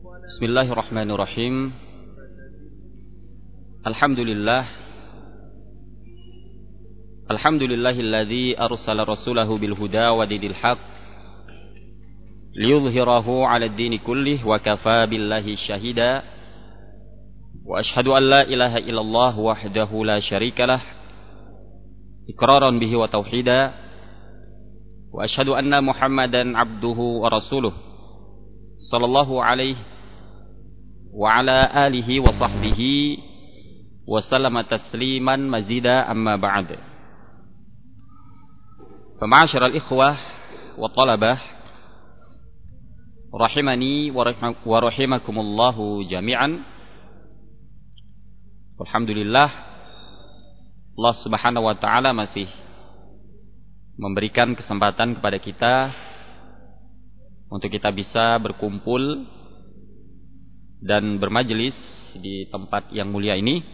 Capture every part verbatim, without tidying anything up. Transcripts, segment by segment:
Bismillahirrahmanirrahim. Alhamdulillah. Alhamdulillahilladzi arsala rasulahu bil huda wa dinil haq liyudhhirahu 'ala ad-dini kullih wa kafaa billahi shahida. Wa asyhadu an la ilaha illallah wahdahu la syarikalah iqraran bihi wa tauhida. Wa asyhadu anna Muhammadan 'abduhu wa rasuluh sallallahu alaihi wa ala alihi wa sahbihi wa sallama tasliman mazida amma ba'd. Fa ma'asyiral ikhwah wa talabah rahimani wa rahimakumullahu jami'an. Alhamdulillah, Allah Subhanahu wa taala masih memberikan kesempatan kepada kita untuk kita bisa berkumpul dan bermajelis di tempat yang mulia ini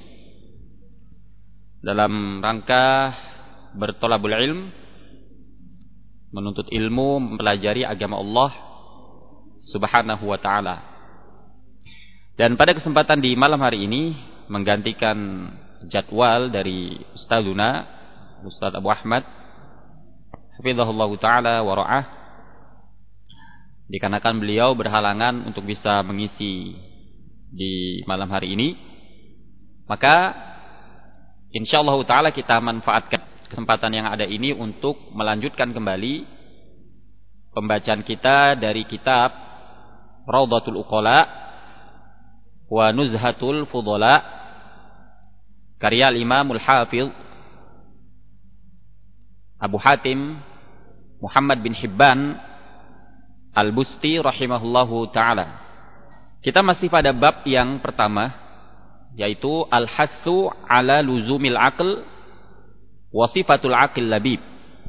dalam rangka bertolabul ilm, menuntut ilmu, mempelajari agama Allah Subhanahu wa taala. Dan pada kesempatan di malam hari ini menggantikan jadwal dari Ustazuna Ustaz Abu Ahmad hafizahullah taala wa ra'ah, dikarenakan beliau berhalangan untuk bisa mengisi di malam hari ini, maka insyaallah taala kita manfaatkan kesempatan yang ada ini untuk melanjutkan kembali pembacaan kita dari kitab Raudhatul Uqala wa Nuzhatul Fudhala karya Imamul Hafiz Abu Hatim Muhammad bin Hibban Al-Busti rahimahullahu ta'ala. Kita masih pada bab yang pertama, yaitu Al-Hassu ala luzumil aql wa sifatul aqil labib.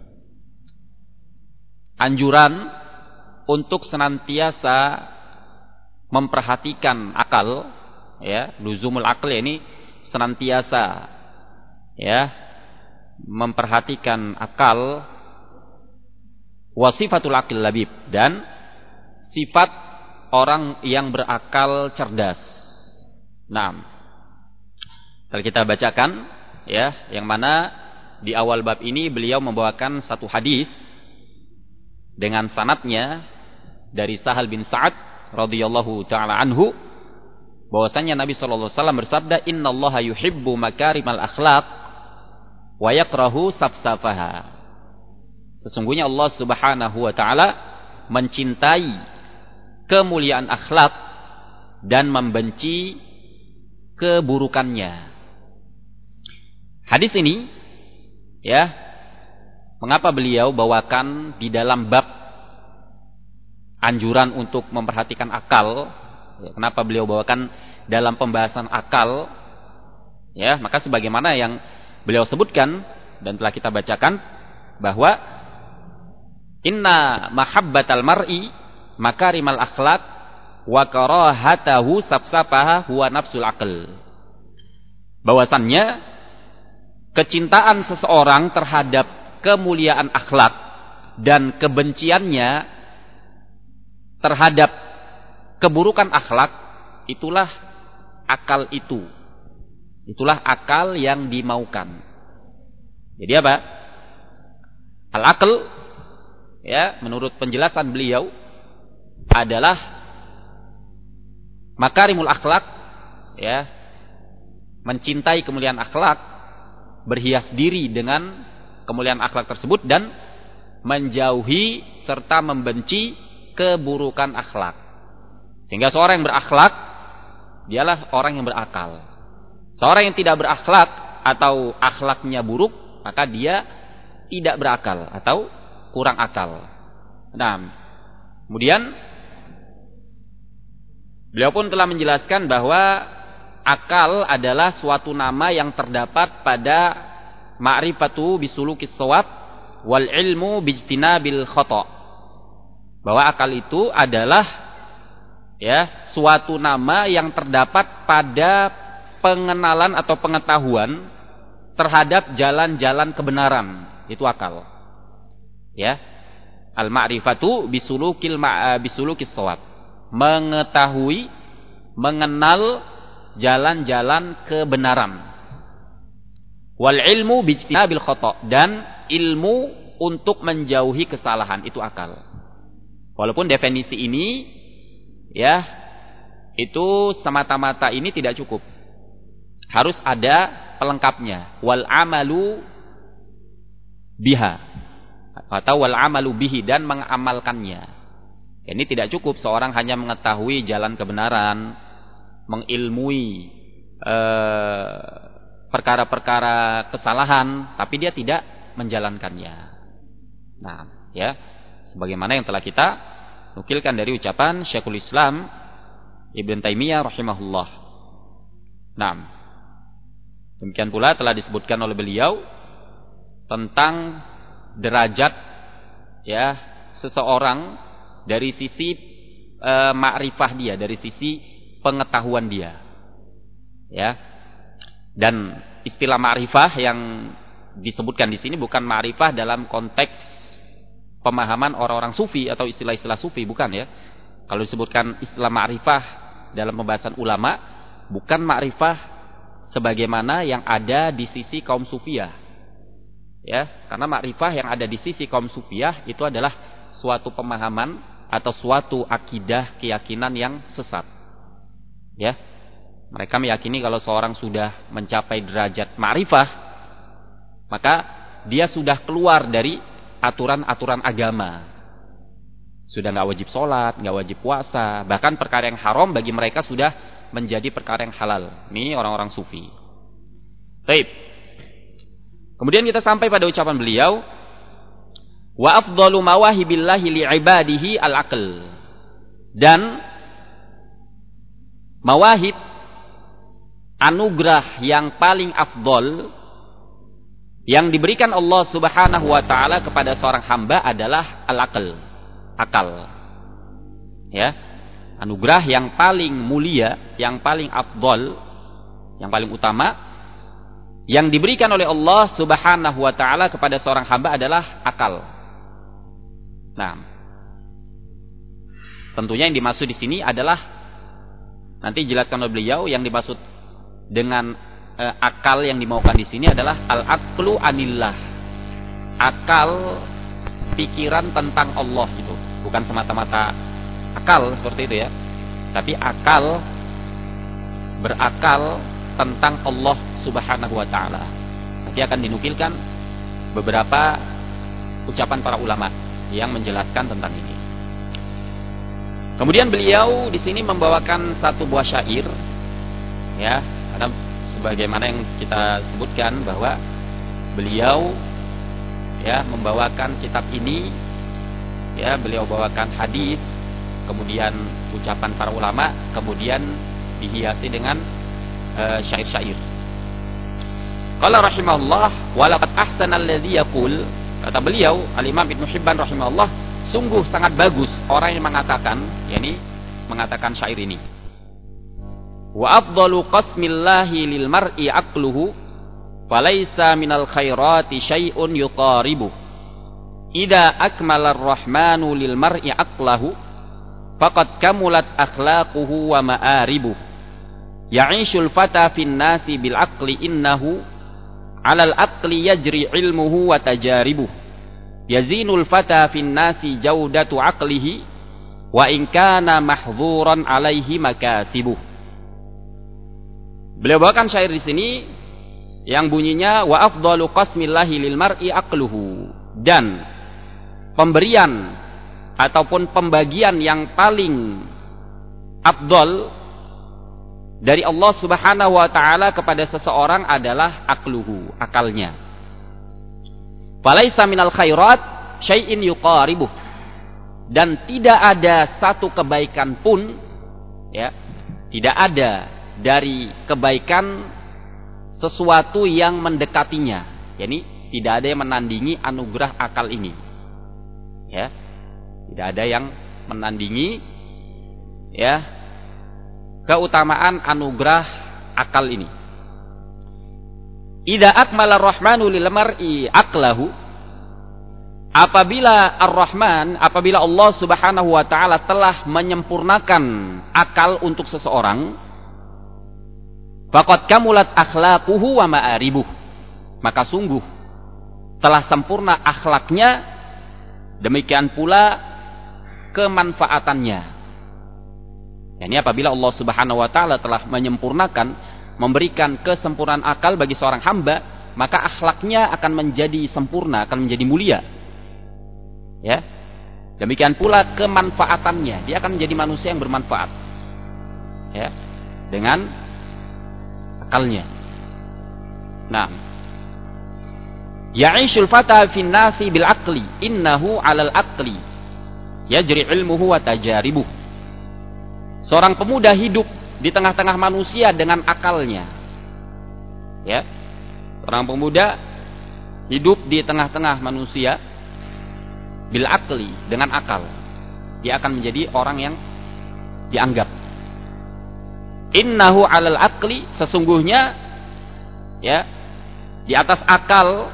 Anjuran untuk senantiasa memperhatikan akal, ya, luzumul aql ini senantiasa ya memperhatikan akal, wa sifatul aqil labib, dan sifat orang yang berakal cerdas. Nah, kalau kita bacakan ya, yang mana di awal bab ini beliau membawakan satu hadis dengan sanadnya dari Sahal bin Sa'ad radhiyallahu taala anhu, bahwasanya Nabi sallallahu alaihi wasallam bersabda, "Innallaha yuhibbu makarimal akhlaq wa yakrahu safsafaha." Sesungguhnya Allah Subhanahu wa taala mencintai kemuliaan akhlak dan membenci keburukannya. Hadis ini ya, mengapa beliau bawakan di dalam bab anjuran untuk memperhatikan akal? Kenapa beliau bawakan dalam pembahasan akal? Ya, maka sebagaimana yang beliau sebutkan dan telah kita bacakan, bahwa inna mahabbatal mar'i makarimal akhlak wa karahatahu safsafaha huwa nafsul aql. Bahwasannya kecintaan seseorang terhadap kemuliaan akhlak dan kebenciannya terhadap keburukan akhlak, itulah akal itu. Itulah akal yang dimaukan. Jadi apa? Al-aql ya, menurut penjelasan beliau adalah makarimul akhlak, ya, mencintai kemuliaan akhlak, berhias diri dengan kemuliaan akhlak tersebut, dan menjauhi serta membenci keburukan akhlak. Sehingga seorang yang berakhlak dialah orang yang berakal. Seorang yang tidak berakhlak atau akhlaknya buruk, maka dia tidak berakal atau kurang akal. Nah, kemudian beliau pun telah menjelaskan bahwa akal adalah suatu nama yang terdapat pada ma'rifatu bisulukis shawab wal ilmu bijtinabil khata. Bahwa akal itu adalah ya suatu nama yang terdapat pada pengenalan atau pengetahuan terhadap jalan-jalan kebenaran. Itu akal. Ya. Al-ma'rifatu bisulukil ma bisulukis shawab. mengetahui, mengenal jalan-jalan kebenaran. Wal ilmu bijtinabil khata', dan ilmu untuk menjauhi kesalahan, itu akal. Walaupun definisi ini ya itu semata-mata ini tidak cukup. Harus ada pelengkapnya. Wal amalu biha, atau wal amalu bihi, dan mengamalkannya. Ini tidak cukup seorang hanya mengetahui jalan kebenaran, mengilmui eh, perkara-perkara kesalahan, tapi dia tidak menjalankannya. Nah, ya, sebagaimana yang telah kita nukilkan dari ucapan Syekhul Islam Ibn Taimiyah rahimahullah. Nah, demikian pula telah disebutkan oleh beliau tentang derajat ya seseorang dari sisi e, ma'rifah dia, dari sisi pengetahuan dia. Ya. Dan istilah ma'rifah yang disebutkan di sini bukan ma'rifah dalam konteks pemahaman orang-orang sufi atau istilah-istilah sufi, bukan ya. Kalau disebutkan istilah ma'rifah dalam pembahasan ulama, bukan ma'rifah sebagaimana yang ada di sisi kaum sufiyah. Ya, karena ma'rifah yang ada di sisi kaum sufiyah itu adalah suatu pemahaman atau suatu akidah, keyakinan yang sesat. Ya. Mereka meyakini kalau seorang sudah mencapai derajat ma'rifah, maka dia sudah keluar dari aturan-aturan agama. Sudah nggak wajib sholat, nggak wajib puasa, bahkan perkara yang haram bagi mereka sudah menjadi perkara yang halal. Ini orang-orang sufi. Baik. Kemudian kita sampai pada ucapan beliau, wa afdalu mawahibillahi li'ibadihi al-aql. Dan mawahib, anugerah yang paling afdol yang diberikan Allah Subhanahu wa taala kepada seorang hamba adalah al-aql, akal. Ya. Anugerah yang paling mulia, yang paling afdol, yang paling utama yang diberikan oleh Allah Subhanahu wa taala kepada seorang hamba adalah akal. Nah, tentunya yang dimaksud di sini adalah nanti jelaskan oleh beliau, yang dimaksud dengan e, akal yang dimaukan di sini adalah al-aqlu anillah. Akal pikiran tentang Allah itu. Bukan semata-mata akal seperti itu ya. Tapi akal berakal tentang Allah Subhanahu wa taala. Nanti akan dinukilkan beberapa ucapan para ulama yang menjelaskan tentang ini. Kemudian beliau di sini membawakan satu buah syair ya. Karena sebagaimana yang kita sebutkan bahwa beliau ya membawakan kitab ini ya, beliau bawakan hadis, kemudian ucapan para ulama, kemudian dihiasi dengan uh, syair-syair. Qala rahimahullah wa laqad ahsana alladhi yaqul, kata beliau Al-Imam Ibnu Hibban rahimahullah, sungguh sangat bagus orang yang mengatakan, yakni mengatakan syair ini. Wa afdalu qasmillahi lil mar'i aqluhu falaysa minal khairati syai'un yuqaribu. Idza akmala ar-rahmanu lil mar'i aqlahu faqad kamulat akhlaquhu wa ma'aribuh. Ya'ishul fata fin nasi bil aqli innahu 'alal aqli yajri ilmuhu wa tajaribuh. Yazinul fata fin nasi jaudatu aqlihi wa in kana mahdzuran 'alaihi makasibuh. Beliau bawakan syair di sini yang bunyinya wa afdalu qasmillahi lil mar'i aqluhu, dan pemberian ataupun pembagian yang paling afdal dari Allah Subhanahu wa taala kepada seseorang adalah aqluhu, akalnya. Falaisa minal khairat syai'in yuqaribuh, dan tidak ada satu kebaikan pun ya, tidak ada dari kebaikan sesuatu yang mendekatinya. Yani tidak ada yang menandingi anugerah akal ini. Ya. Tidak ada yang menandingi ya keutamaan anugerah akal ini. Idza akmala ar-rahmanu lil mar'i aqlahu, apabila Ar-Rahman, apabila Allah Subhanahu wa taala telah menyempurnakan akal untuk seseorang, faqad kamulat akhlaquhu wa ma'aribuh, maka sungguh telah sempurna akhlaknya, demikian pula kemanfaatannya. Ini apabila Allah Subhanahu wa taala telah menyempurnakan, memberikan kesempurnaan akal bagi seorang hamba, maka akhlaknya akan menjadi sempurna, akan menjadi mulia. Ya. Demikian pula kemanfaatannya, dia akan menjadi manusia yang bermanfaat. Ya. Dengan akalnya. Nah, ya'ishul fata fin nasi bil aqli innahu 'alal aqli yajri ilmuhu wa tajaribuh. Seorang pemuda hidup di tengah-tengah manusia dengan akalnya. Ya. Seorang pemuda hidup di tengah-tengah manusia bil aqli, dengan akal. Dia akan menjadi orang yang dianggap. Innahu 'alal aqli, sesungguhnya ya, di atas akal,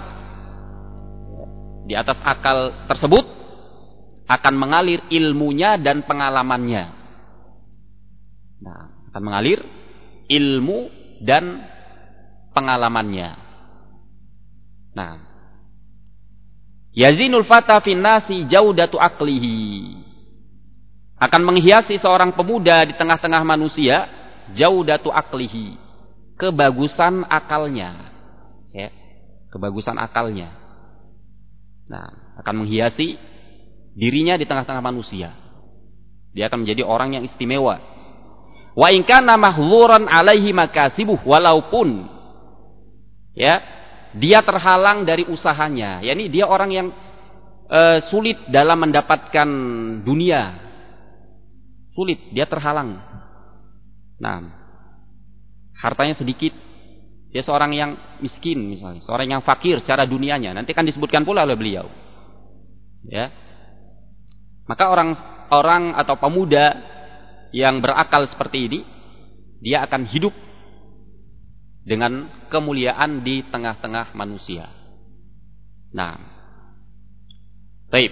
di atas akal tersebut akan mengalir ilmunya dan pengalamannya. Nah, akan mengalir ilmu dan pengalamannya. Nah, yazinul fata fin nasi jaudatu aqlihi, akan menghiasi seorang pemuda di tengah-tengah manusia jaudatu aqlihi, kebagusan akalnya. Ya, kebagusan akalnya. Nah, akan menghiasi dirinya di tengah-tengah manusia. Dia akan menjadi orang yang istimewa. Wa in kana mahzuran alaihi makasibuh, walaupun ya, dia terhalang dari usahanya. yakni dia orang yang e, sulit dalam mendapatkan dunia. Sulit, dia terhalang. Nah, hartanya sedikit. Dia seorang yang miskin misalnya, seorang yang fakir secara dunianya. Nanti kan disebutkan pula oleh beliau. Ya. Maka orang orang atau pemuda yang berakal seperti ini, dia akan hidup dengan kemuliaan di tengah-tengah manusia. Nah, baik.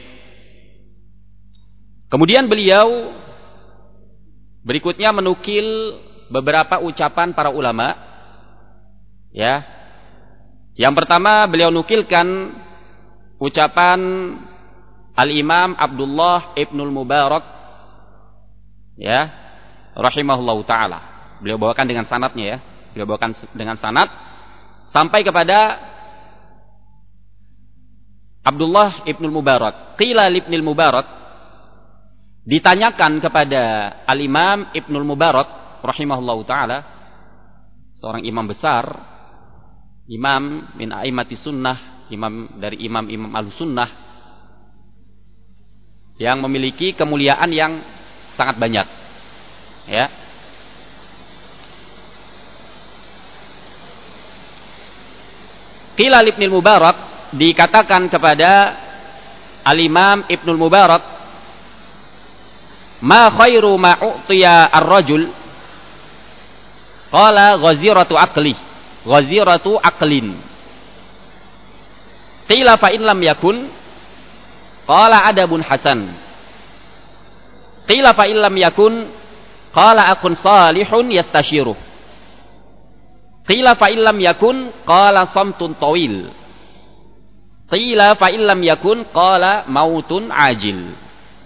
Kemudian beliau berikutnya menukil beberapa ucapan para ulama. Ya, yang pertama beliau nukilkan ucapan Al-Imam Abdullah Ibnul Mubarak, ya, rahimahullahu taala. Beliau bawakan dengan sanadnya, ya. Beliau bawakan dengan sanad sampai kepada Abdullah Ibnul Mubarak. Qila Ibnul Mubarak, ditanyakan kepada Al-Imam Ibnul Mubarak rahimahullahu taala, seorang imam besar, imam min a'immati sunnah, imam dari imam-imam al-sunnah yang memiliki kemuliaan yang sangat banyak. Ya. Qila Ibnul Mubarak, dikatakan kepada Al-Imam Ibnul Mubarak, ma khairu ma u'tiya ar-rajul, qala ghaziratu aqli, ghaziratu aqlin. Qila fa in lam yakun, qala adabun hasan. Qila fa in lam yakun, qala akun salihun yastashiruh. Qila fa in lam yakun, qala samtun tawil. Qila fa in lam yakun, qala mautun ajil.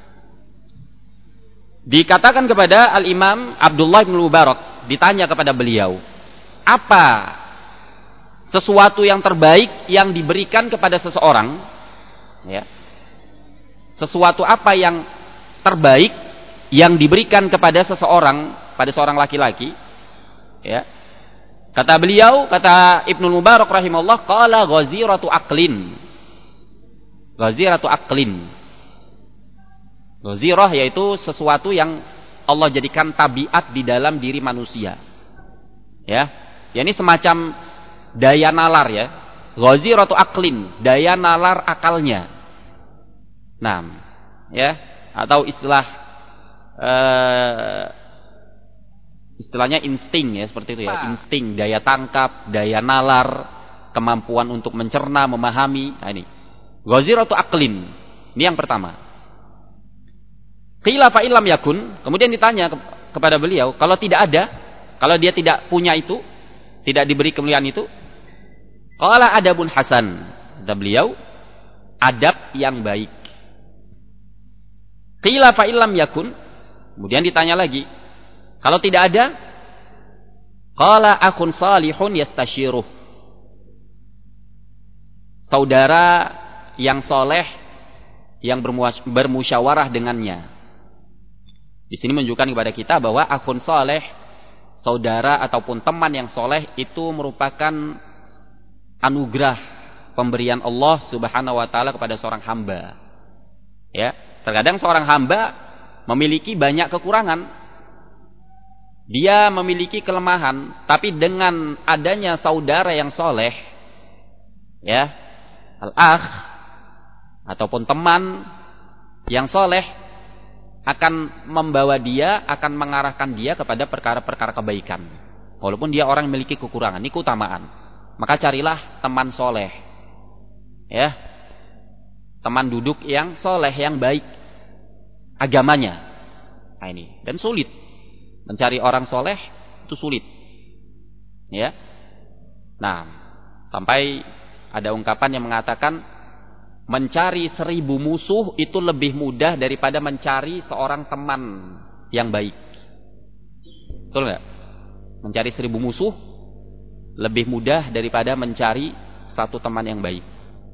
Dikatakan kepada Al-Imam Abdullah bin Mubarak, ditanya kepada beliau, apa sesuatu yang terbaik yang diberikan kepada seseorang, ya, sesuatu apa yang terbaik yang diberikan kepada seseorang, pada seorang laki-laki, ya. Kata beliau, kata Ibnu Mubarak rahimahullah, qala ghaziratu aqlin. Ghaziratu aqlin. Ghazirah yaitu sesuatu yang Allah jadikan tabiat di dalam diri manusia. Ya. Ya, ini semacam daya nalar, ya. Ghaziratu aqlin, daya nalar akalnya. Nah, ya, atau istilah uh, istilahnya insting, ya, seperti itu, ya. Insting, daya tangkap, daya nalar, kemampuan untuk mencerna, memahami. Nah, ini. Ghaziratu aqlin. Ini yang pertama. Qila fa illam yakun, kemudian ditanya ke- kepada beliau, kalau tidak ada, kalau dia tidak punya itu, tidak diberi kemuliaan itu, qala adabun hasan. Kata beliau, adab yang baik. Qila fa illam yakun, kemudian ditanya lagi, kalau tidak ada, qala akhun salihun yastasyiruh. Saudara yang soleh yang bermuas- bermusyawarah dengannya. Di sini menunjukkan kepada kita bahwa akhun soleh, saudara ataupun teman yang soleh itu merupakan anugerah pemberian Allah Subhanahu wa taala kepada seorang hamba. Ya, terkadang seorang hamba memiliki banyak kekurangan. Dia memiliki kelemahan, tapi dengan adanya saudara yang soleh, ya, al-akh ataupun teman yang soleh akan membawa dia, akan mengarahkan dia kepada perkara-perkara kebaikan. Walaupun dia orang yang memiliki kekurangan, ini keutamaan. Maka carilah teman soleh, ya, teman duduk yang soleh, yang baik agamanya. Nah ini, dan sulit mencari orang soleh itu sulit, ya. Nah, sampai ada ungkapan yang mengatakan mencari seribu musuh itu lebih mudah daripada mencari seorang teman yang baik. Betul nggak? Mencari seribu musuh lebih mudah daripada mencari satu teman yang baik.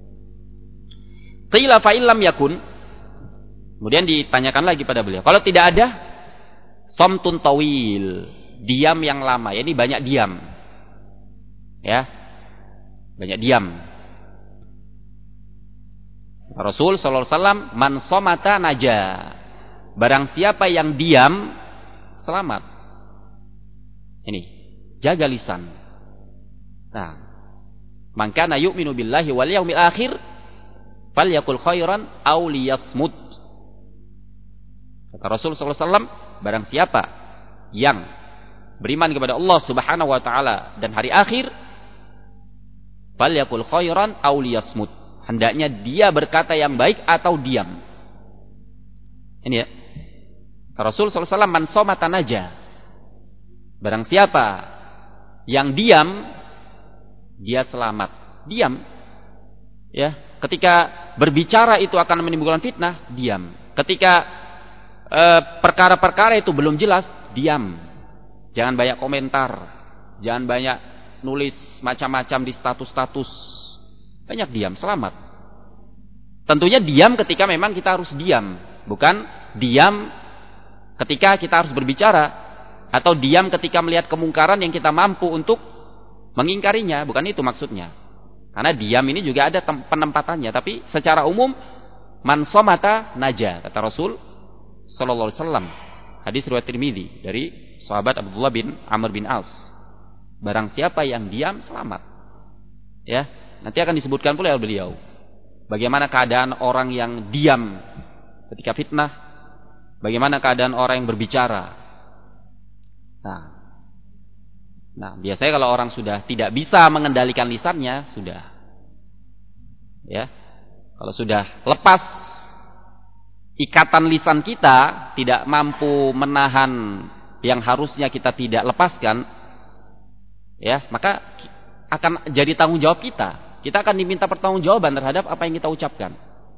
Qila fa illam yakun, kemudian ditanyakan lagi pada beliau, kalau tidak ada, somtun tawil, diam yang lama. Ya, ini banyak diam, ya, banyak diam. Rasul sallallahu alaihi wasallam, man somata naja, barang siapa yang diam selamat. Ini, jaga lisan. Nah, man kana yu'minu billahi wal yaumil akhir falyakul khairan aw liyasmut. Kata Rasul sallallahu alaihi wasallam, barang siapa yang beriman kepada Allah Subhanahu wa taala dan hari akhir, falyakul khairan aw liyasmut. Hendaknya dia berkata yang baik atau diam. Ini ya. Rasul sallallahu alaihi wasallam, man somata naja. Barang siapa yang diam, dia selamat. Diam. Ya, ketika berbicara itu akan menimbulkan fitnah, diam. Ketika eh, perkara-perkara itu belum jelas, diam. Jangan banyak komentar, jangan banyak nulis macam-macam di status-status. Banyak diam, selamat. Tentunya diam ketika memang kita harus diam, bukan diam ketika kita harus berbicara, atau diam ketika melihat kemungkaran yang kita mampu untuk mengingkarinya, bukan itu maksudnya. Karena diam ini juga ada penempatannya, tapi secara umum man somata naja, kata Rasul sallallahu alaihi wasallam. Hadis riwayat Tirmidzi dari sahabat Abdullah bin Amr bin As. Barang siapa yang diam selamat. Ya, nanti akan disebutkan pula oleh beliau bagaimana keadaan orang yang diam ketika fitnah, bagaimana keadaan orang yang berbicara. Nah, nah biasanya kalau orang sudah tidak bisa mengendalikan lisannya, sudah, ya, kalau sudah lepas ikatan lisan kita, tidak mampu menahan yang harusnya kita tidak lepaskan, ya, maka akan jadi tanggung jawab kita. Kita akan diminta pertanggungjawaban terhadap apa yang kita ucapkan.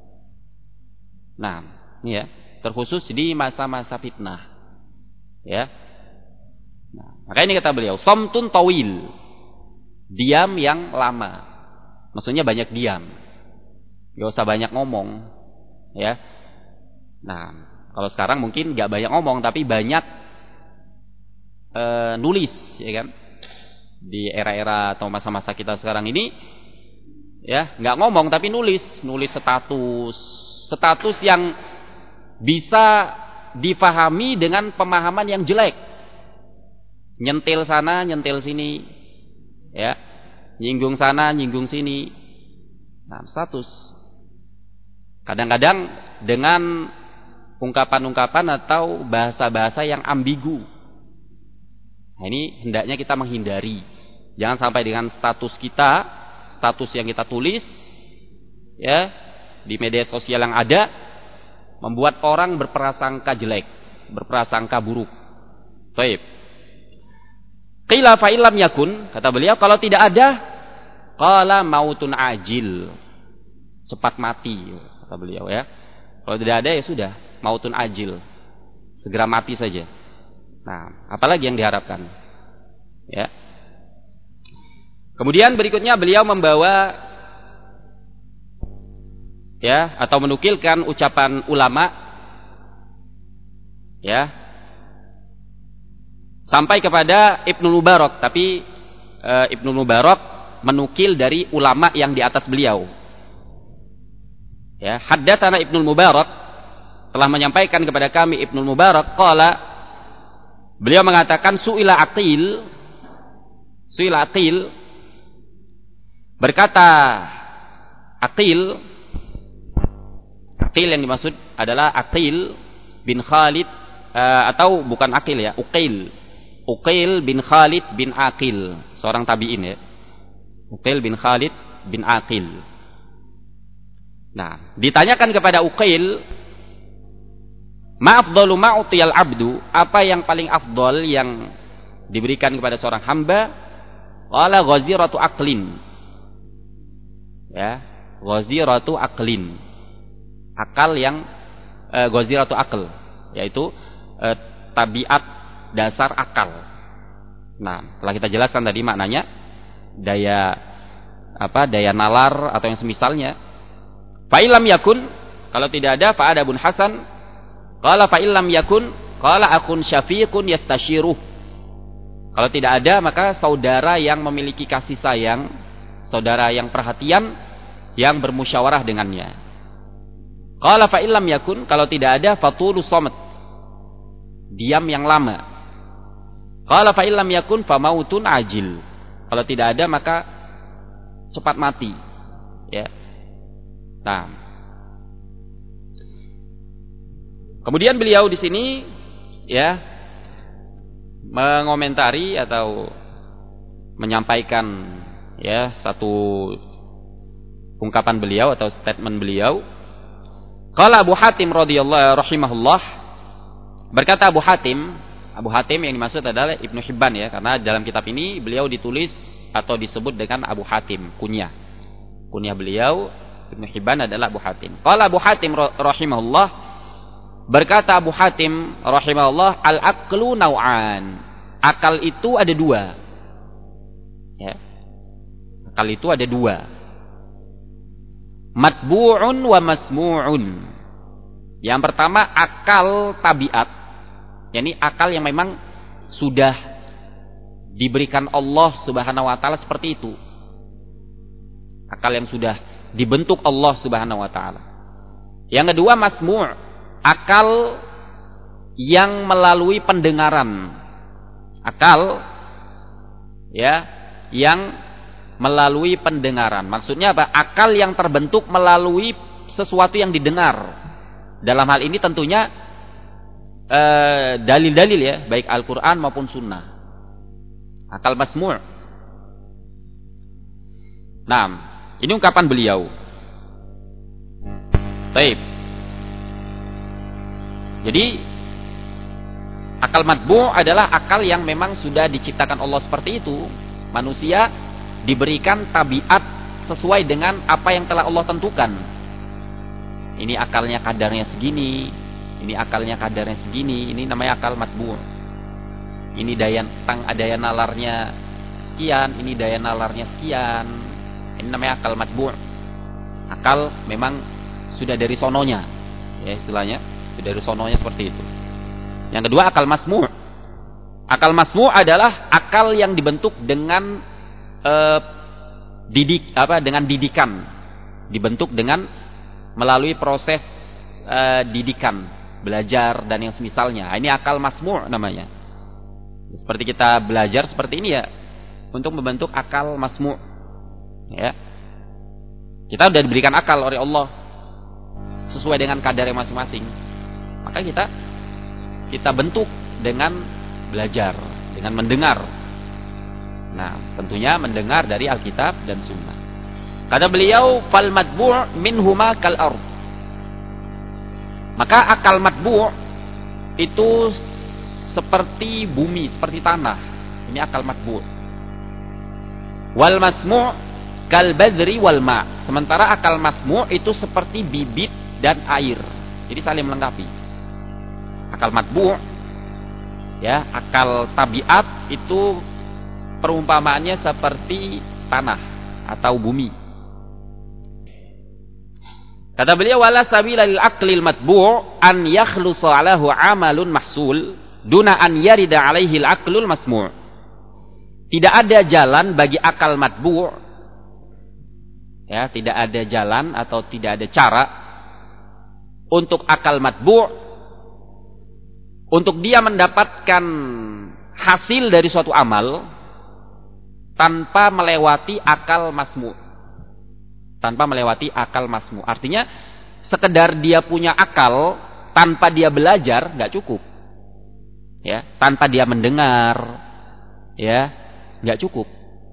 Nah, ini ya, terkhusus di masa-masa fitnah. Ya. Nah, maka ini kata beliau, somtun tawil, diam yang lama. Maksudnya banyak diam. Gak usah banyak ngomong. Ya. Nah, kalau sekarang mungkin gak banyak ngomong, tapi banyak e, nulis, ya kan? Di era-era atau masa-masa kita sekarang ini, ya, nggak ngomong tapi nulis, nulis status, status yang bisa difahami dengan pemahaman yang jelek, nyentil sana, nyentil sini, ya, nyinggung sana, nyinggung sini. Nah, status. Kadang-kadang dengan ungkapan-ungkapan atau bahasa-bahasa yang ambigu. Nah, ini hendaknya kita menghindari. Jangan sampai dengan status kita, status yang kita tulis, ya, di media sosial yang ada membuat orang berprasangka jelek, berprasangka buruk. Baik. Qila fa illam yakun, kata beliau, kalau tidak ada, qala mautun ajil, cepat mati, kata beliau ya. Kalau tidak ada ya sudah, mautun ajil, segera mati saja. Nah, apalagi yang diharapkan? Ya. Kemudian berikutnya beliau membawa ya atau menukilkan ucapan ulama ya sampai kepada Ibnu Mubarak, tapi e, Ibnu Mubarak menukil dari ulama yang di atas beliau. Ya, haddatsana Ibnu Mubarak telah menyampaikan kepada kami Ibnu Mubarak qala, beliau mengatakan suila Aqil, suila Aqil, berkata Aqil, Aqil yang dimaksud adalah Aqil bin Khalid uh, atau bukan Aqil ya, Uqail. Uqail bin Khalid bin Aqil, seorang tabi'in ya. Uqail bin Khalid bin Aqil. Nah, ditanyakan kepada Uqail, ma afdalu ma utiyal abdu, apa yang paling afdal yang diberikan kepada seorang hamba? Qala ghaziratu aqlin. Ya, ghaziratu aqlin. Akal yang e, ghaziratu aql, yaitu e, tabiat dasar akal. Nah, telah kita jelaskan tadi maknanya daya apa? Daya nalar atau yang semisalnya. Fa illam yakun, kalau tidak ada, fa adabun hasan. Qala fa illam yakun, qala akun syafiqun yastashiruh. Kalau tidak ada, maka saudara yang memiliki kasih sayang, saudara yang perhatian, yang bermusyawarah dengannya. Qala fa illam yakun, kalau tidak ada, fatulu shamat, diam yang lama. Qala fa illam yakun fa mautun ajil, kalau tidak ada maka cepat mati. Ya. Nah. Kemudian beliau di sini ya mengomentari atau menyampaikan ya satu ungkapan beliau atau statement beliau. Qala Abu Hatim radhiyallahu rahimahullah, berkata Abu Hatim, Abu Hatim yang dimaksud adalah Ibnu Hibban ya, karena dalam kitab ini beliau ditulis atau disebut dengan Abu Hatim, kunyah. Kunyah beliau Ibnu Hibban adalah Abu Hatim. Qala Abu Hatim rahimahullah, berkata Abu Hatim rahimahullah, al-aqlu naw'an. Akal itu ada dua. Ya. Akal itu ada dua. Matbu'un wa masmu'un. Yang pertama akal tabiat, yakni akal yang memang sudah diberikan Allah Subhanahu wa taala seperti itu. Akal yang sudah dibentuk Allah Subhanahu wa taala. Yang kedua masmu', akal yang melalui pendengaran. Akal ya yang melalui pendengaran. Maksudnya apa? Akal yang terbentuk melalui sesuatu yang didengar. Dalam hal ini tentunya eh, dalil-dalil ya, baik Al-Quran maupun Sunnah. Akal masmu'. Nah, ini ungkapan beliau. Taib. Jadi akal matbu' adalah akal yang memang sudah diciptakan Allah seperti itu. Manusia diberikan tabiat sesuai dengan apa yang telah Allah tentukan. Ini akalnya kadarnya segini, ini akalnya kadarnya segini, ini namanya akal matbu'. Ini daya tang daya nalarnya sekian, ini daya nalarnya sekian. Ini namanya akal matbu'. Akal memang sudah dari sononya, ya istilahnya, sudah dari sononya seperti itu. Yang kedua akal masmu'. Akal masmu' adalah akal yang dibentuk dengan Uh, didik apa dengan didikan, dibentuk dengan melalui proses uh, didikan, belajar dan yang semisalnya. Ini akal masmu' namanya. Seperti kita belajar seperti ini ya, untuk membentuk akal masmu'. Ya, kita sudah diberikan akal oleh Allah sesuai dengan kadar yang masing-masing. Maka kita kita bentuk dengan belajar, dengan mendengar. Nah, tentunya mendengar dari Alkitab dan Sunnah. Kata beliau, fal matbu' minhuma kal ard. Maka akal matbu' itu seperti bumi, seperti tanah. Ini akal matbu'. Wal masmu' kal badri wal ma'. Sementara akal masmu' itu seperti bibit dan air. Jadi saling melengkapi. Akal matbu', ya, akal tabiat itu perumpamaannya seperti tanah atau bumi. Kata beliau, wala sabila lil aqlil matbu' an yakhlusa alahu amalun mahsul duna an yarida alaihi al aqlul masmu'. Tidak ada jalan bagi akal matbu', ya, tidak ada jalan atau tidak ada cara untuk akal matbu' untuk dia mendapatkan hasil dari suatu amal tanpa melewati akal masmu. Tanpa melewati akal masmu. Artinya sekedar dia punya akal tanpa dia belajar nggak cukup. Ya, tanpa dia mendengar, ya, nggak cukup.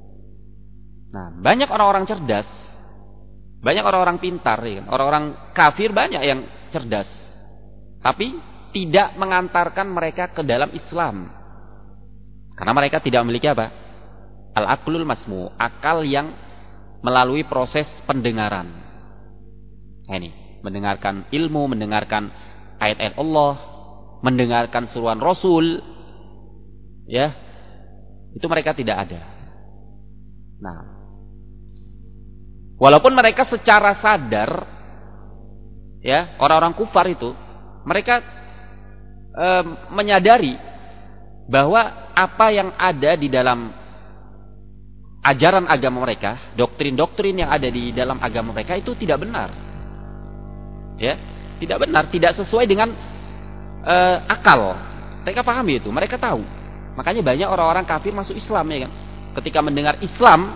Nah, banyak orang-orang cerdas, banyak orang-orang pintar, ya, orang-orang kafir banyak yang cerdas, tapi tidak mengantarkan mereka ke dalam Islam. Karena mereka tidak memiliki apa? Al-aqlul masmu, akal yang melalui proses pendengaran. Nah, ini, mendengarkan ilmu, mendengarkan ayat-ayat Allah, mendengarkan seruan Rasul, ya. Itu mereka tidak ada. Nah, walaupun mereka secara sadar, ya, orang-orang kufar itu, mereka E, menyadari bahwa apa yang ada di dalam ajaran agama mereka, doktrin-doktrin yang ada di dalam agama mereka itu tidak benar, ya, tidak benar, tidak sesuai dengan e, akal. Mereka pahami itu, mereka tahu. Makanya banyak orang-orang kafir masuk Islam, ya kan? Ketika mendengar Islam,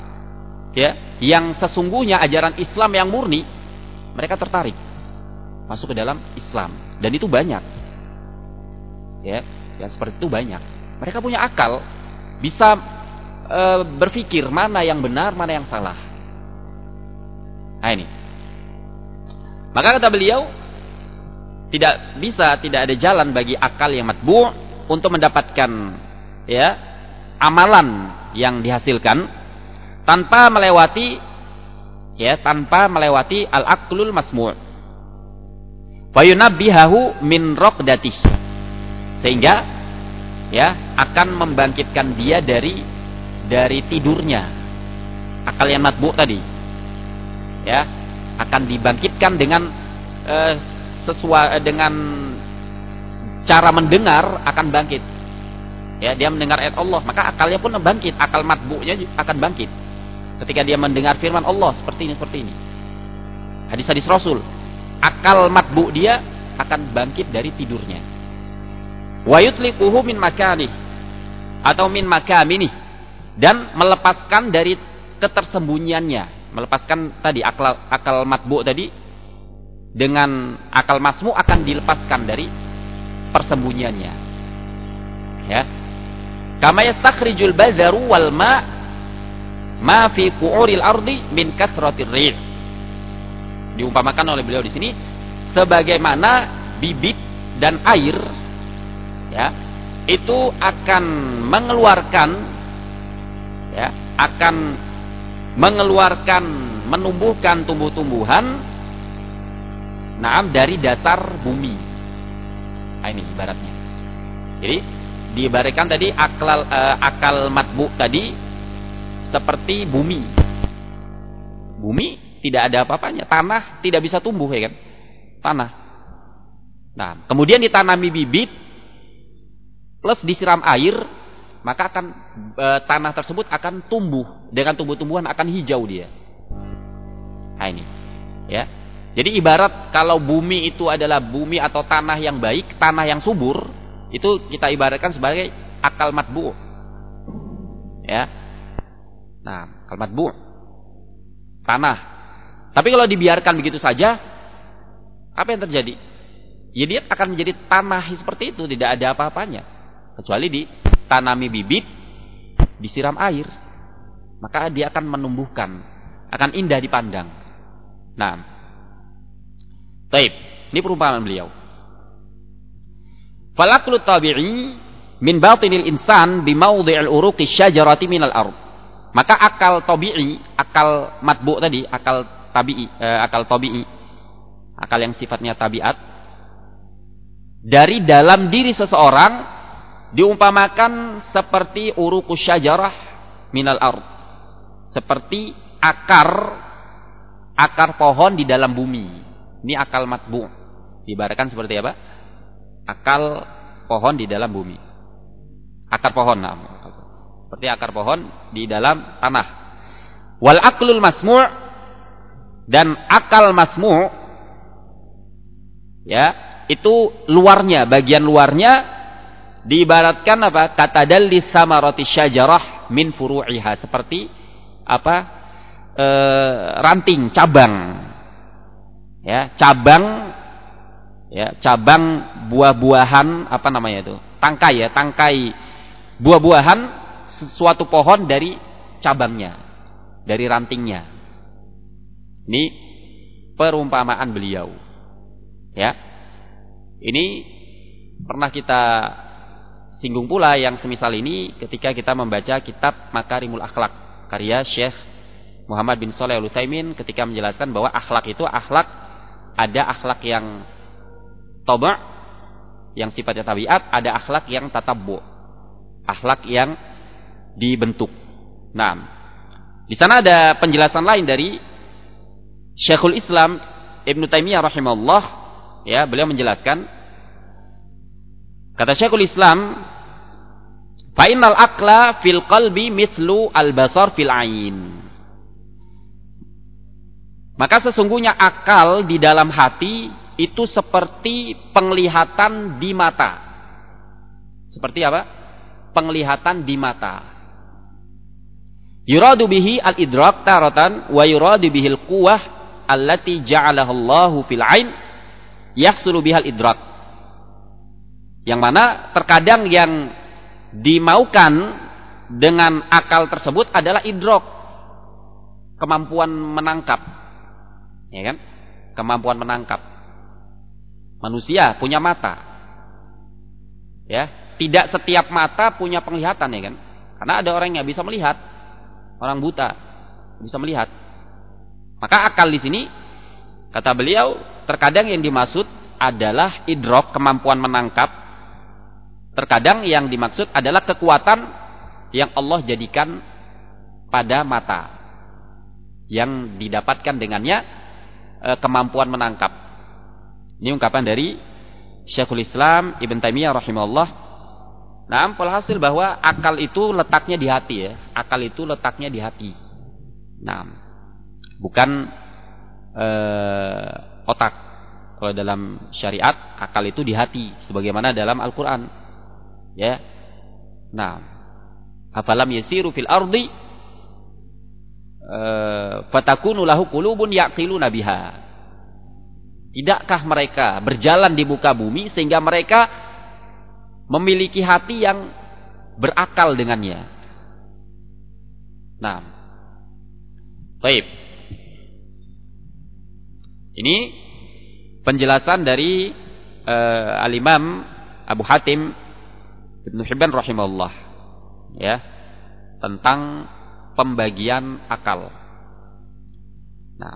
ya, yang sesungguhnya ajaran Islam yang murni, mereka tertarik masuk ke dalam Islam, dan itu banyak. Ya, ya seperti itu banyak. Mereka punya akal, bisa e, berpikir mana yang benar, mana yang salah. Nah ini. Maka kata beliau, tidak bisa, tidak ada jalan bagi akal yang matbu' untuk mendapatkan, ya, amalan yang dihasilkan tanpa melewati, ya, tanpa melewati al-aqlul masmu'. Fayunabbihahu min raqdatih. Sehingga, ya, akan membangkitkan dia dari dari tidurnya. Akal yang matbu' tadi, ya, akan dibangkitkan dengan eh, sesuai dengan cara mendengar, akan bangkit. Ya, dia mendengar ayat Allah, maka akalnya pun bangkit, akal matbu'nya akan bangkit. Ketika dia mendengar firman Allah seperti ini, seperti ini. Hadis-hadis Rasul, akal matbu' dia akan bangkit dari tidurnya. Wa yutliquhu min makani, atau min makamini, dan melepaskan dari ketersembunyiannya, melepaskan tadi akal akal matbu' tadi dengan akal masmu akan dilepaskan dari persembunyiannya, ya. Kama yastakhrijul badharu wal ma ma fi qu'uril ardi min kathratir rih. Diumpamakan oleh beliau di sini sebagaimana bibit dan air, ya, itu akan mengeluarkan, ya, akan mengeluarkan, menumbuhkan tumbuh-tumbuhan, naam, dari dasar bumi. Nah, ini ibaratnya. Jadi diibaratkan tadi akal uh, akal matbu tadi seperti bumi. Bumi tidak ada apa-apanya, tanah tidak bisa tumbuh, ya kan? Tanah. Nah, kemudian ditanami bibit plus disiram air, maka akan e, tanah tersebut akan tumbuh dengan tumbuh-tumbuhan, akan hijau dia. Nah ini, ya. Jadi ibarat kalau bumi itu adalah bumi atau tanah yang baik, tanah yang subur, itu kita ibaratkan sebagai akal matbu'. Ya. Nah, akal matbu', tanah. Tapi kalau dibiarkan begitu saja, apa yang terjadi? Ya dia akan menjadi tanah seperti itu, tidak ada apa-apanya. Kecuali ditanami bibit, disiram air, maka dia akan menumbuhkan, akan indah dipandang. Nah, taib. Ini perumpamaan beliau. Falaqlu tabi'i min batinil insan bi mawdhi'il uruqi syajarati minal ard. Maka akal tabi'i, akal matbu' tadi, akal tabi'i, eh, akal tabi'i, akal yang sifatnya tabiat, dari dalam diri seseorang diumpamakan seperti uruqus syajarah minal ard. Seperti akar akar pohon di dalam bumi. Ini akal matbu'. Diibaratkan seperti apa? Akal pohon di dalam bumi. Akar pohon, nah. Seperti akar pohon di dalam tanah. Wal aqlul masmu' dan akal masmu' ya, itu luarnya, bagian luarnya diibaratkan apa? Katadalli samarati syajarah min furu'iha, seperti apa? E, ranting, cabang. Ya, cabang ya, cabang buah-buahan, apa namanya itu? Tangkai ya, tangkai buah-buahan suatu pohon dari cabangnya, dari rantingnya. Ini perumpamaan beliau. Ya. Ini pernah kita singgung pula yang semisal ini ketika kita membaca kitab Makarimul Akhlak karya Syekh Muhammad bin Shalih Al-Utsaimin, ketika menjelaskan bahwa akhlak itu akhlak, ada akhlak yang toba', yang sifatnya tabiat, ada akhlak yang tatabbu', akhlak yang dibentuk. Nah, di sana ada penjelasan lain dari Syekhul Islam Ibnu Taimiyah rahimahullah, ya, beliau menjelaskan, kata Syekhul Islam, fa innal aqla fil qalbi mithlu al-basar fil ain. Maka sesungguhnya akal di dalam hati itu seperti penglihatan di mata. Seperti apa? Penglihatan di mata. Yuradu bihi al-idrak taratan wa yuradu bihi al-quwwah allati ja'alaha Allahu fil ain yahsulu biha al-idrak. Yang mana terkadang yang dimaukan dengan akal tersebut adalah idrak, kemampuan menangkap. Ya kan? Kemampuan menangkap. Manusia punya mata. Ya, tidak setiap mata punya penglihatan, ya kan? Karena ada orang yang bisa melihat, orang buta bisa melihat. Maka akal di sini, kata beliau, terkadang yang dimaksud adalah idrok, kemampuan menangkap. Terkadang yang dimaksud adalah kekuatan yang Allah jadikan pada mata, yang didapatkan dengannya kemampuan menangkap. Ini ungkapan dari Syekhul Islam Ibn Taimiyah rahimahullah. Nah, hasil bahwa akal itu letaknya di hati, ya. Akal itu letaknya di hati. Nah, bukan eh, otak. Kalau dalam syariat, akal itu di hati, sebagaimana dalam Al-Quran. Ya. Nah, afalam yasiru fil ardi fatakunu lahu qulubun yaqiluna biha. Tidakkah mereka berjalan di muka bumi sehingga mereka memiliki hati yang berakal dengannya? Nah, baik. Ini penjelasan dari uh, Al-Imam Abu Hatim Ibnu Hibban rahimahullah, ya, tentang pembagian akal. Nah,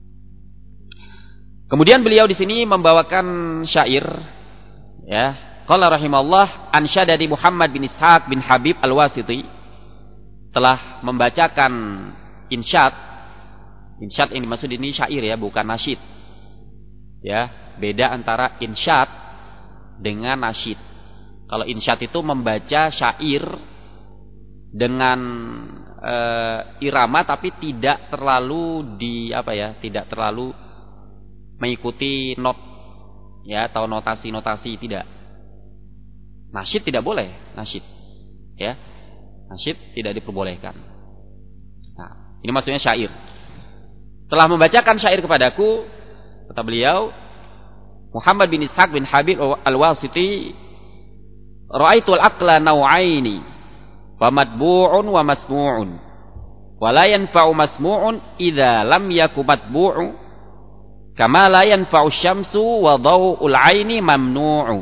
kemudian beliau di sini membawakan syair, ya. Qala rahimahullah, ansyadani Muhammad bin Ishaq bin Habib Al-Wasiti, telah membacakan insyad. Insyad ini maksud ini syair, ya, bukan nasyid. Ya, beda antara insyad dengan nasyid. Kalau insyad itu membaca syair dengan Uh, irama tapi tidak terlalu di apa ya, tidak terlalu mengikuti not, ya, atau notasi-notasi, tidak. Nasyid tidak boleh, nasyid, ya, nasyid tidak diperbolehkan. Nah, ini maksudnya syair. Telah membacakan syair kepadaku, kata beliau, Muhammad bin Ishaq bin Habib Al-Wasiti, ra'aitul aqla naw'aini wa matbu'un wa masmu'un. Wala yanfa'u masmu'un idza lam yaku matbu'u kama la yanfa'u syamsu wa dhau'ul 'aini mamnu'u.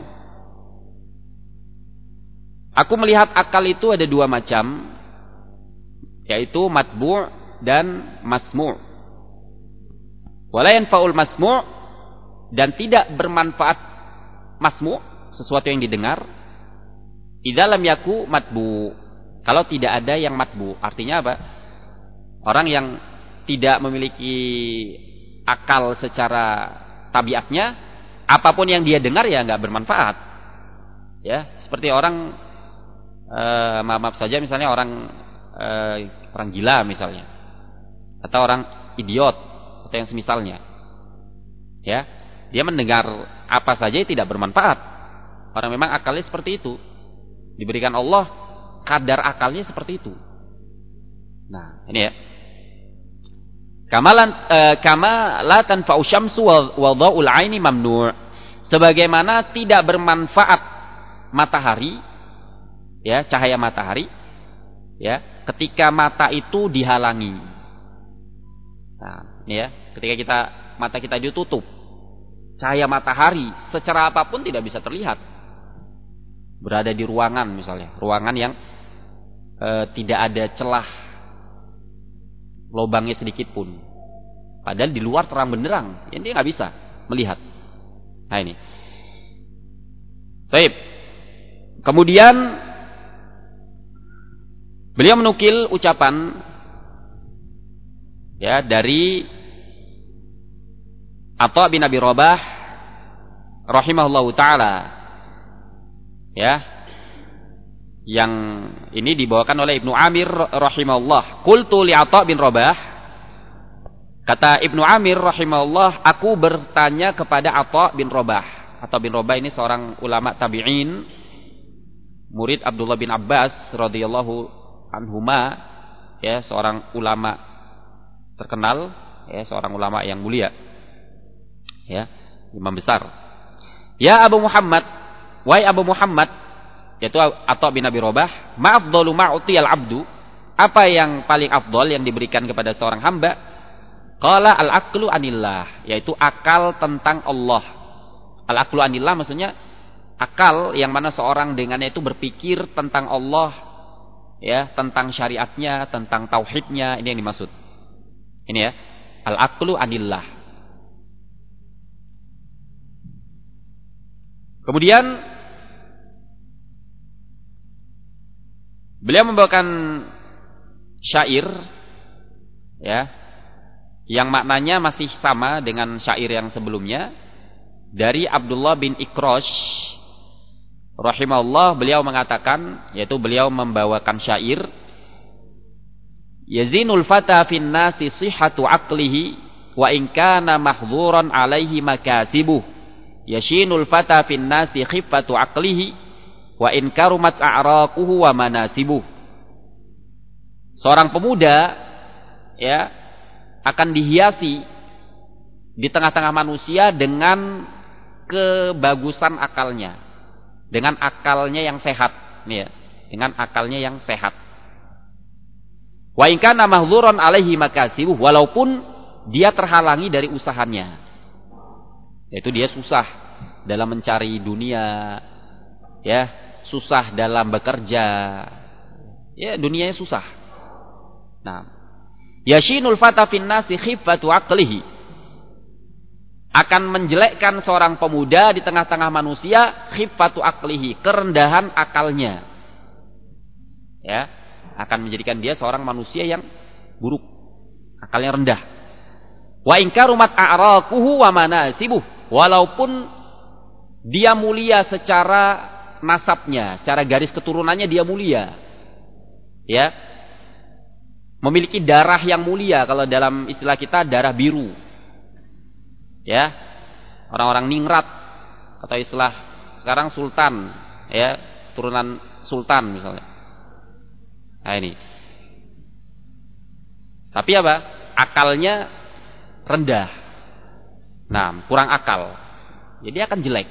Aku melihat akal itu ada dua macam, yaitu matbu' dan masmu'. Wala yanfa'ul masmu' dan tidak bermanfaat masmu', sesuatu yang didengar, idza lam yaku matbu', kalau tidak ada yang matbu'. Artinya apa? Orang yang tidak memiliki akal secara tabiatnya, apapun yang dia dengar ya nggak bermanfaat. Ya, seperti orang eh, maaf, maaf saja misalnya orang eh, orang gila misalnya, atau orang idiot atau yang semisalnya. Ya, dia mendengar apa saja tidak bermanfaat. Orang memang akalnya seperti itu. Diberikan Allah kadar akalnya seperti itu. Nah, ini ya. Kamalan uh, kama la tanfa'u syamsu wa dhau'ul 'aini mamnu'. Sebagaimana tidak bermanfaat matahari, ya, cahaya matahari, ya, ketika mata itu dihalangi. Nah, ini ya, ketika kita mata kita ditutup, cahaya matahari secara apapun tidak bisa terlihat. Berada di ruangan misalnya, ruangan yang uh, tidak ada celah lubangnya sedikit pun, padahal di luar terang benderang, ya dia nggak bisa melihat. Nah ini. Baik. Kemudian beliau menukil ucapan ya dari Atha bin Abi Rabah rahimahullahu taala, ya, yang ini dibawakan oleh Ibnu Amir rahimahullah. Qultu li Atha bin Rabah, kata Ibnu Amir rahimahullah, aku bertanya kepada Atha bin Rabah. Atha bin Rabah ini seorang ulama tabi'in, murid Abdullah bin Abbas radhiyallahu anhuma, ya, seorang ulama terkenal, ya, seorang ulama yang mulia, ya, imam besar. Ya Abu Muhammad, wahai Abu Muhammad, yaitu Atha bin Abi Rabah, ma'afdalu ma'utiyal abdu, apa yang paling afdal yang diberikan kepada seorang hamba? Qala al-aqlu anillah, yaitu akal tentang Allah. Al-aqlu anillah maksudnya akal yang mana seorang dengannya itu berpikir tentang Allah, ya, tentang syariatnya, tentang tauhidnya, ini yang dimaksud. Ini ya, al-aqlu anillah. Kemudian beliau membawakan syair, ya, yang maknanya masih sama dengan syair yang sebelumnya dari Abdullah bin Ikrash rahimahullah. Beliau mengatakan, yaitu beliau membawakan syair, yazinul fata fin nasi sihhatu aqlihi wa in kana mahdhuran alaihi makasibuh, yashinul fata fin nasi khiffatu aqlihi wa in karumat a'raquhu wa manasibuh. Seorang pemuda, ya, akan dihiasi di tengah-tengah manusia dengan kebagusan akalnya, dengan akalnya yang sehat, nih ya, dengan akalnya yang sehat. Wa in kana mahdzuran alaihi makasibuh, walaupun dia terhalangi dari usahanya, yaitu dia susah dalam mencari dunia, ya, susah dalam bekerja, ya, dunianya susah. Nah, yashinul fata fin nasi khiffatu aqlihi, akan menjelekkan seorang pemuda di tengah-tengah manusia, khiffatu aqlihi, kerendahan akalnya, ya, akan menjadikan dia seorang manusia yang buruk, akalnya rendah. Wa in karumat a'raquhu wa manasibuh, walaupun dia mulia secara nasabnya, secara garis keturunannya dia mulia, ya, memiliki darah yang mulia. Kalau dalam istilah kita darah biru, ya, orang-orang ningrat atau istilah sekarang sultan, ya, turunan sultan misalnya. Nah ini, tapi apa? Akalnya rendah, nah, kurang akal, jadi akan jelek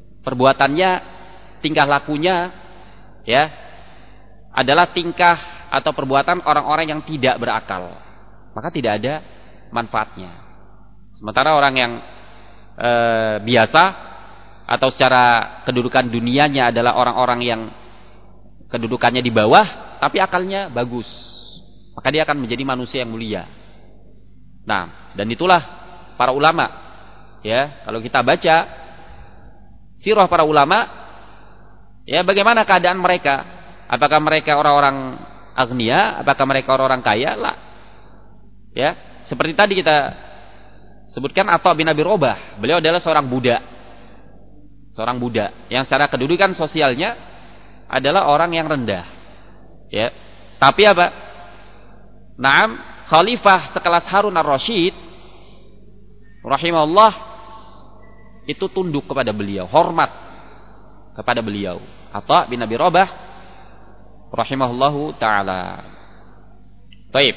perbuatannya. Tingkah lakunya, ya, adalah tingkah atau perbuatan orang-orang yang tidak berakal, maka tidak ada manfaatnya. Sementara orang yang e, biasa atau secara kedudukan dunianya adalah orang-orang yang kedudukannya di bawah tapi akalnya bagus, maka dia akan menjadi manusia yang mulia. Nah, dan itulah para ulama, ya, kalau kita baca sirah para ulama, ya, bagaimana keadaan mereka? Apakah mereka orang-orang agnia? Apakah mereka orang-orang kaya? Lah. Ya, seperti tadi kita sebutkan Atha bin Abi Robah, beliau adalah seorang budak. Seorang budak yang secara kedudukan sosialnya adalah orang yang rendah. Ya. Tapi apa? Naam, khalifah sekelas Harun ar-Rasyid rahimahullah itu tunduk kepada beliau, hormat kepada beliau. Atha bin Abi Robah rahimahullahu taala. Baik.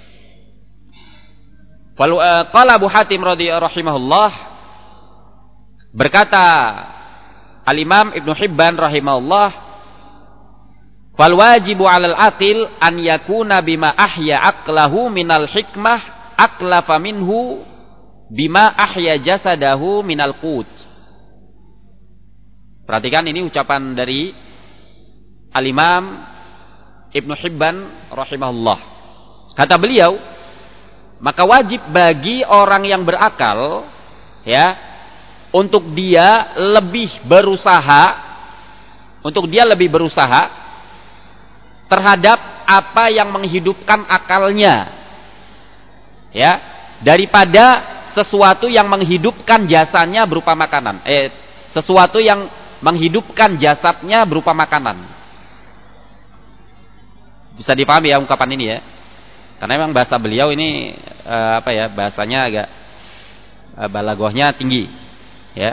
Qala Abu Hatim radhiyallahu rahimahullah, berkata Al-Imam Ibnu Hibban rahimahullah, fal wajibu 'alal aqil an yakuna bima ahya aqlahu minal hikmah aqlafa minhu bima ahya jasadahu minal qut. Perhatikan ini ucapan dari Al-Imam Ibnu Hibban rahimahullah. Kata beliau, maka wajib bagi orang yang berakal, ya, untuk dia lebih berusaha, untuk dia lebih berusaha terhadap apa yang menghidupkan akalnya, ya, daripada sesuatu yang menghidupkan jasanya berupa makanan, eh, sesuatu yang menghidupkan jasadnya berupa makanan. Bisa dipahami ya ungkapan ini ya, karena memang bahasa beliau ini eh, apa ya, bahasanya agak eh, balaghahnya tinggi, ya.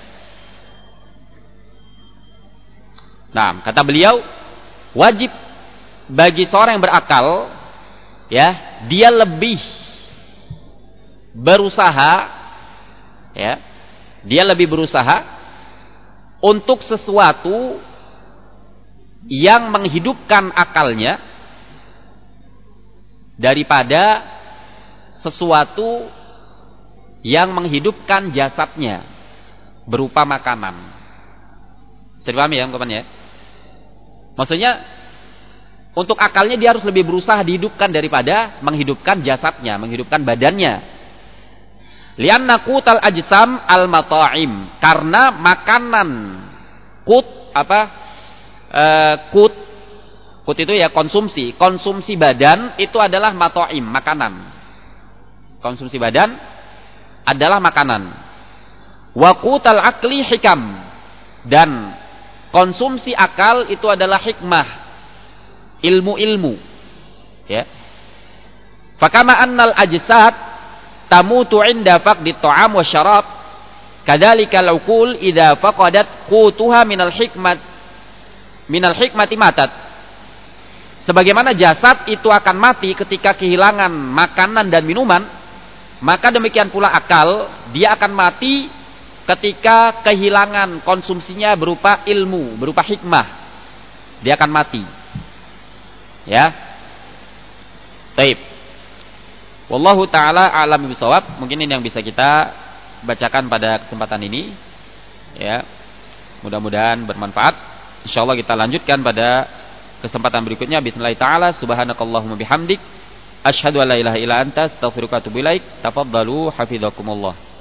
Nah, kata beliau, wajib bagi seorang yang berakal, ya, dia lebih berusaha, ya, dia lebih berusaha untuk sesuatu yang menghidupkan akalnya daripada sesuatu yang menghidupkan jasadnya berupa makanan. Bisa dipahami ya ungkapannya? Maksudnya untuk akalnya dia harus lebih berusaha dihidupkan daripada menghidupkan jasadnya, menghidupkan badannya. Lianna qutal ajsam al mata'im, karena makanan kut apa e, kut kut itu ya konsumsi, konsumsi badan itu adalah mata'im, makanan. Konsumsi badan adalah makanan. Wa qutal akli hikam, dan konsumsi akal itu adalah hikmah, ilmu-ilmu, ya. Fakama annal ajsad tamutu 'inda faqdi ta'am wa syarab, kadzalika al-uqul idza faqadat qutuha minal hikmat minal hikmati matat. Sebagaimana jasad itu akan mati ketika kehilangan makanan dan minuman, maka demikian pula akal dia akan mati ketika kehilangan konsumsinya berupa ilmu, berupa hikmah. Dia akan mati. Ya. Baik. Wallahu taala a'lam bishawab. Mungkin ini yang bisa kita bacakan pada kesempatan ini. Ya. Mudah-mudahan bermanfaat. Insyaallah kita lanjutkan pada kesempatan berikutnya bismillah taala. Subhanakallahumma bihamdik asyhadu an la ilaha illa anta astaghfiruka wa atubu ilaik. Tafaddalu hafizakumullah.